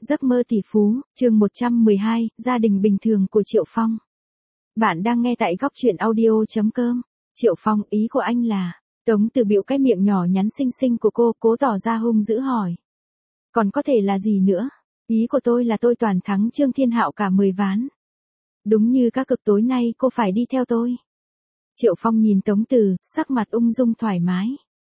Giấc mơ tỷ phú, chương 112, gia đình bình thường của Triệu Phong. Bạn đang nghe tại góc truyện audio.com. Triệu Phong, ý của anh là, Tống Từ bĩu cái miệng nhỏ nhắn xinh xinh của cô, cố tỏ ra hung dữ hỏi. Còn có thể là gì nữa? Ý của tôi là tôi toàn thắng Trương Thiên Hạo cả 10 ván. Đúng như các cực tối nay cô phải đi theo tôi. Triệu Phong nhìn Tống Từ, sắc mặt ung dung thoải mái.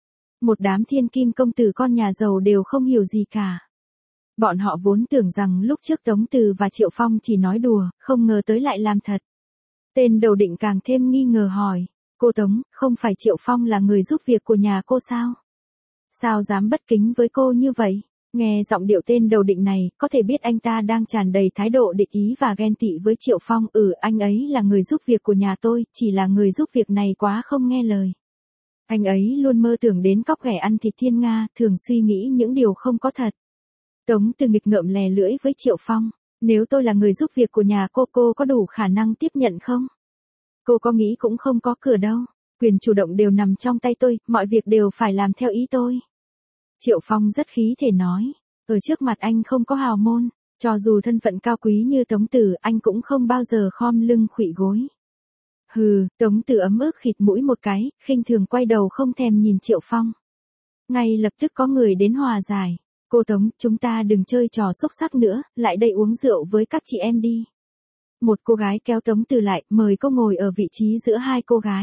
Một đám thiên kim công tử con nhà giàu đều không hiểu gì cả. Bọn họ vốn tưởng rằng lúc trước Tống Từ và Triệu Phong chỉ nói đùa, không ngờ tới lại làm thật. Tên đầu định càng thêm nghi ngờ hỏi, cô Tống, không phải Triệu Phong là người giúp việc của nhà cô sao? Sao dám bất kính với cô như vậy? Nghe giọng điệu tên đầu định này, có thể biết anh ta đang tràn đầy thái độ địch ý và ghen tị với Triệu Phong. Anh ấy là người giúp việc của nhà tôi, chỉ là người giúp việc này quá không nghe lời. Anh ấy luôn mơ tưởng đến cóc ghẻ ăn thịt thiên nga, thường suy nghĩ những điều không có thật. Tống Từ nghịch ngợm lè lưỡi với Triệu Phong, nếu tôi là người giúp việc của nhà cô có đủ khả năng tiếp nhận không? Cô có nghĩ cũng không có cửa đâu, quyền chủ động đều nằm trong tay tôi, mọi việc đều phải làm theo ý tôi. Triệu Phong rất khí thể nói, ở trước mặt anh không có hào môn, cho dù thân phận cao quý như Tống Từ, anh cũng không bao giờ khom lưng khuỵu gối. Hừ, Tống Từ ấm ức khịt mũi một cái, khinh thường quay đầu không thèm nhìn Triệu Phong. Ngay lập tức có người đến hòa giải. Cô Tống, chúng ta đừng chơi trò xúc xắc nữa, lại đây uống rượu với các chị em đi. Một cô gái kéo Tống Từ lại, mời cô ngồi ở vị trí giữa hai cô gái.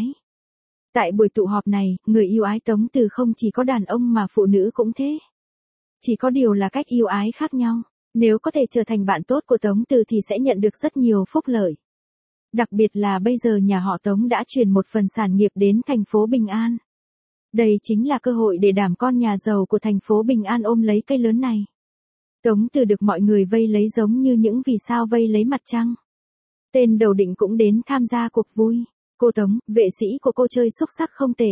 Tại buổi tụ họp này, người yêu ái Tống Từ không chỉ có đàn ông mà phụ nữ cũng thế. Chỉ có điều là cách yêu ái khác nhau. Nếu có thể trở thành bạn tốt của Tống Từ thì sẽ nhận được rất nhiều phúc lợi. Đặc biệt là bây giờ nhà họ Tống đã chuyển một phần sản nghiệp đến thành phố Bình An. Đây chính là cơ hội để đảm con nhà giàu của thành phố Bình An ôm lấy cây lớn này. Tống Từ được mọi người vây lấy giống như những vì sao vây lấy mặt trăng. Tên đầu định cũng đến tham gia cuộc vui. Cô Tống, vệ sĩ của cô chơi xúc xắc không tệ.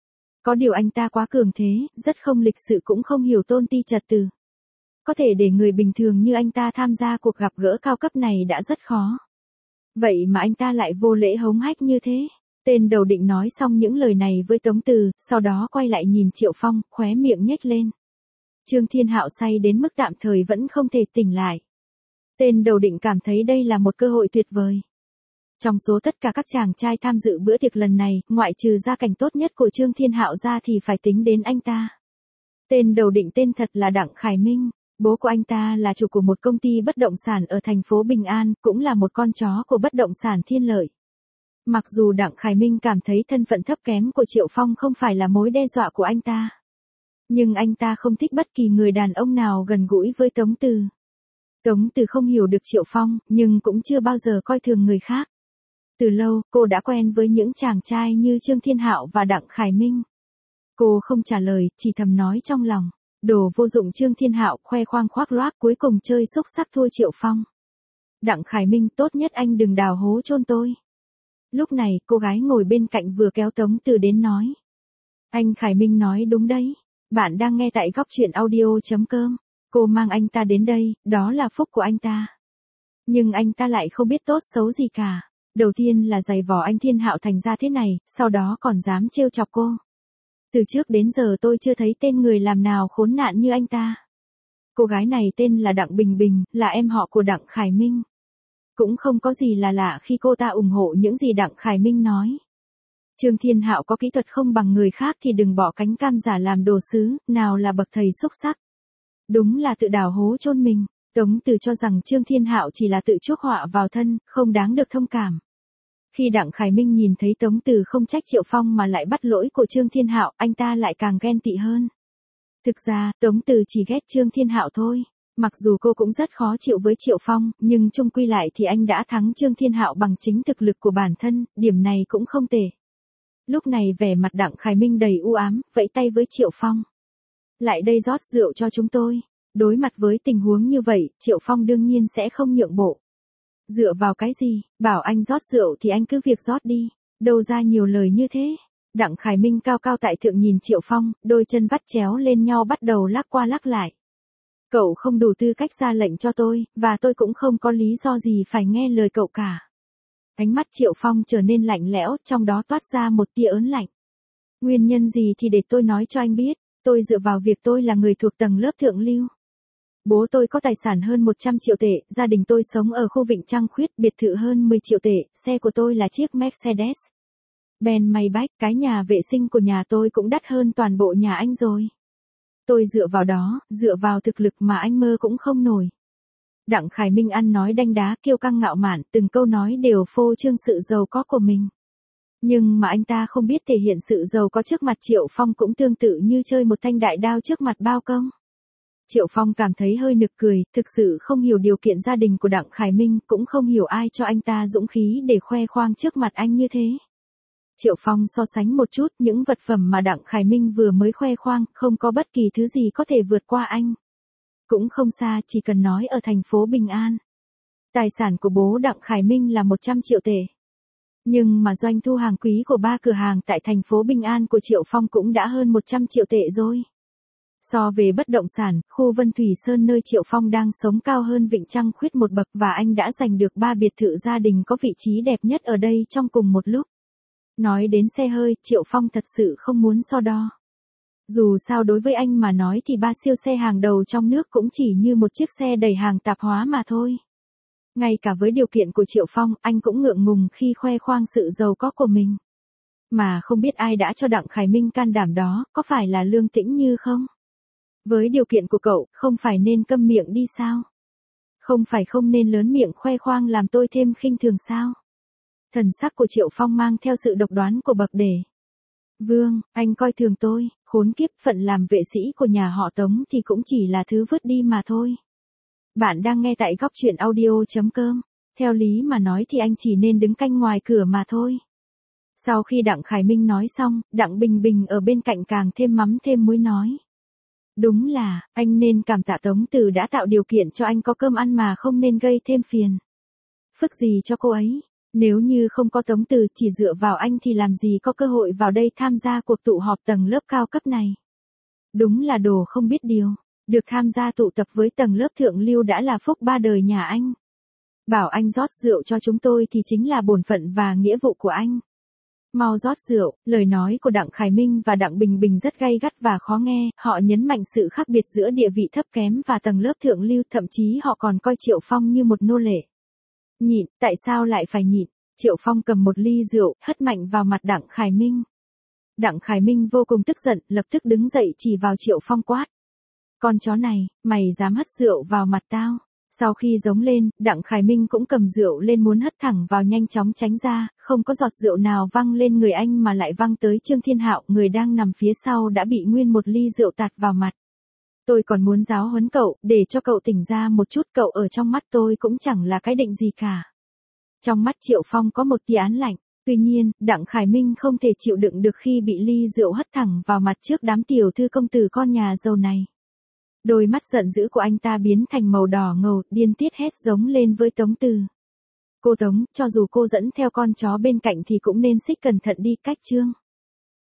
Có điều anh ta quá cường thế, rất không lịch sự cũng không hiểu tôn ti trật tự. Có thể để người bình thường như anh ta tham gia cuộc gặp gỡ cao cấp này đã rất khó. Vậy mà anh ta lại vô lễ hống hách như thế. Tên đầu định nói xong những lời này với Tống Từ, sau đó quay lại nhìn Triệu Phong, khóe miệng nhếch lên. Trương Thiên Hạo say đến mức tạm thời vẫn không thể tỉnh lại. Tên đầu định cảm thấy đây là một cơ hội tuyệt vời. Trong số tất cả các chàng trai tham dự bữa tiệc lần này, ngoại trừ gia cảnh tốt nhất của Trương Thiên Hạo ra thì phải tính đến anh ta. Tên đầu định tên thật là Đặng Khải Minh. Bố của anh ta là chủ của một công ty bất động sản ở thành phố Bình An, cũng là một con chó của bất động sản Thiên Lợi. Mặc dù Đặng Khải Minh cảm thấy thân phận thấp kém của Triệu Phong không phải là mối đe dọa của anh ta. Nhưng anh ta không thích bất kỳ người đàn ông nào gần gũi với Tống Từ. Tống Từ không hiểu được Triệu Phong, nhưng cũng chưa bao giờ coi thường người khác. Từ lâu, cô đã quen với những chàng trai như Trương Thiên Hạo và Đặng Khải Minh. Cô không trả lời, chỉ thầm nói trong lòng. Đồ vô dụng. Trương Thiên Hạo khoe khoang khoác loác, cuối cùng chơi xúc xắc thua Triệu Phong. Đặng Khải Minh, tốt nhất anh đừng đào hố chôn tôi. Lúc này, cô gái ngồi bên cạnh vừa kéo Tống Từ đến nói. Anh Khải Minh nói đúng đấy. Bạn đang nghe tại góc truyện audio.com. Cô mang anh ta đến đây, đó là phúc của anh ta. Nhưng anh ta lại không biết tốt xấu gì cả. Đầu tiên là giày vò anh Thiên Hạo thành ra thế này, sau đó còn dám trêu chọc cô. Từ trước đến giờ tôi chưa thấy tên người làm nào khốn nạn như anh ta. Cô gái này tên là Đặng Bình Bình, là em họ của Đặng Khải Minh. Cũng không có gì là lạ khi cô ta ủng hộ những gì Đặng Khải Minh nói. Trương Thiên Hạo có kỹ thuật không bằng người khác thì đừng bỏ cánh cam giả làm đồ sứ, nào là bậc thầy xúc xắc. Đúng là tự đào hố chôn mình. Tống Từ cho rằng Trương Thiên Hạo chỉ là tự chuốc họa vào thân, không đáng được thông cảm. Khi Đặng Khải Minh nhìn thấy Tống Từ không trách Triệu Phong mà lại bắt lỗi của Trương Thiên Hạo, anh ta lại càng ghen tị hơn. Thực ra, Tống Từ chỉ ghét Trương Thiên Hạo thôi. Mặc dù cô cũng rất khó chịu với Triệu Phong, nhưng chung quy lại thì anh đã thắng Trương Thiên Hạo bằng chính thực lực của bản thân, điểm này cũng không tệ. Lúc này vẻ mặt Đặng Khải Minh đầy u ám, vẫy tay với Triệu Phong. Lại đây rót rượu cho chúng tôi. Đối mặt với tình huống như vậy, Triệu Phong đương nhiên sẽ không nhượng bộ. Dựa vào cái gì, bảo anh rót rượu thì anh cứ việc rót đi, đâu ra nhiều lời như thế. Đặng Khải Minh cao cao tại thượng nhìn Triệu Phong, đôi chân vắt chéo lên nhau bắt đầu lắc qua lắc lại. Cậu không đủ tư cách ra lệnh cho tôi, và tôi cũng không có lý do gì phải nghe lời cậu cả. Ánh mắt Triệu Phong trở nên lạnh lẽo, trong đó toát ra một tia ớn lạnh. Nguyên nhân gì thì để tôi nói cho anh biết, tôi dựa vào việc tôi là người thuộc tầng lớp thượng lưu. Bố tôi có tài sản hơn 100 triệu tệ, gia đình tôi sống ở khu Vịnh Trăng Khuyết, biệt thự hơn 10 triệu tệ, xe của tôi là chiếc Mercedes Benz Maybach, cái nhà vệ sinh của nhà tôi cũng đắt hơn toàn bộ nhà anh rồi. Tôi dựa vào đó, dựa vào thực lực mà anh mơ cũng không nổi. Đặng Khải Minh ăn nói đanh đá, kiêu căng ngạo mạn, từng câu nói đều phô trương sự giàu có của mình. Nhưng mà anh ta không biết thể hiện sự giàu có trước mặt Triệu Phong cũng tương tự như chơi một thanh đại đao trước mặt bao công. Triệu Phong cảm thấy hơi nực cười, thực sự không hiểu điều kiện gia đình của Đặng Khải Minh, cũng không hiểu ai cho anh ta dũng khí để khoe khoang trước mặt anh như thế. Triệu Phong so sánh một chút, những vật phẩm mà Đặng Khải Minh vừa mới khoe khoang, không có bất kỳ thứ gì có thể vượt qua anh. Cũng không xa, chỉ cần nói ở thành phố Bình An. Tài sản của bố Đặng Khải Minh là 100 triệu tệ. Nhưng mà doanh thu hàng quý của 3 cửa hàng tại thành phố Bình An của Triệu Phong cũng đã hơn 100 triệu tệ rồi. So về bất động sản, khu Vân Thủy Sơn nơi Triệu Phong đang sống cao hơn Vịnh Trăng Khuyết một bậc và anh đã giành được 3 biệt thự gia đình có vị trí đẹp nhất ở đây trong cùng một lúc. Nói đến xe hơi, Triệu Phong thật sự không muốn so đo. Dù sao đối với anh mà nói thì 3 siêu xe hàng đầu trong nước cũng chỉ như một chiếc xe đẩy hàng tạp hóa mà thôi. Ngay cả với điều kiện của Triệu Phong, anh cũng ngượng ngùng khi khoe khoang sự giàu có của mình. Mà không biết ai đã cho Đặng Khải Minh can đảm đó, có phải là Lương Tĩnh Như không? Với điều kiện của cậu, không phải nên câm miệng đi sao? Không phải không nên lớn miệng khoe khoang làm tôi thêm khinh thường sao? Thần sắc của Triệu Phong mang theo sự độc đoán của bậc đề. Vương, anh coi thường tôi, khốn kiếp, phận làm vệ sĩ của nhà họ Tống thì cũng chỉ là thứ vứt đi mà thôi. Bạn đang nghe tại góc truyện audio.com. Theo lý mà nói thì anh chỉ nên đứng canh ngoài cửa mà thôi. Sau khi Đặng Khải Minh nói xong, Đặng Bình Bình ở bên cạnh càng thêm mắm thêm muối nói. Đúng là, anh nên cảm tạ Tống Từ đã tạo điều kiện cho anh có cơm ăn mà không nên gây thêm phiền phức gì cho cô ấy. Nếu như không có Tống Từ, chỉ dựa vào anh thì làm gì có cơ hội vào đây tham gia cuộc tụ họp tầng lớp cao cấp này. Đúng là đồ không biết điều. Được tham gia tụ tập với tầng lớp thượng lưu đã là phúc ba đời nhà anh. Bảo anh rót rượu cho chúng tôi thì chính là bổn phận và nghĩa vụ của anh. Mau rót rượu. Lời nói của Đặng Khải Minh và Đặng Bình Bình rất gay gắt và khó nghe, họ nhấn mạnh sự khác biệt giữa địa vị thấp kém và tầng lớp thượng lưu, thậm chí họ còn coi Triệu Phong như một nô lệ. Nhịn, tại sao lại phải nhịn? Triệu Phong cầm một ly rượu, hất mạnh vào mặt Đặng Khải Minh. Đặng Khải Minh vô cùng tức giận, lập tức đứng dậy chỉ vào Triệu Phong quát. Con chó này, mày dám hất rượu vào mặt tao? Sau khi giống lên, Đặng Khải Minh cũng cầm rượu lên muốn hất thẳng vào, nhanh chóng tránh ra, không có giọt rượu nào văng lên người anh mà lại văng tới Trương Thiên Hạo, người đang nằm phía sau đã bị nguyên một ly rượu tạt vào mặt. Tôi còn muốn giáo huấn cậu, để cho cậu tỉnh ra một chút, cậu ở trong mắt tôi cũng chẳng là cái định gì cả. Trong mắt Triệu Phong có một tia án lạnh, tuy nhiên, Đặng Khải Minh không thể chịu đựng được khi bị ly rượu hất thẳng vào mặt trước đám tiểu thư công tử con nhà giàu này. Đôi mắt giận dữ của anh ta biến thành màu đỏ ngầu, điên tiết hét giống lên với Tống Từ. Cô Tống, cho dù cô dẫn theo con chó bên cạnh thì cũng nên xích cẩn thận đi, cách Trương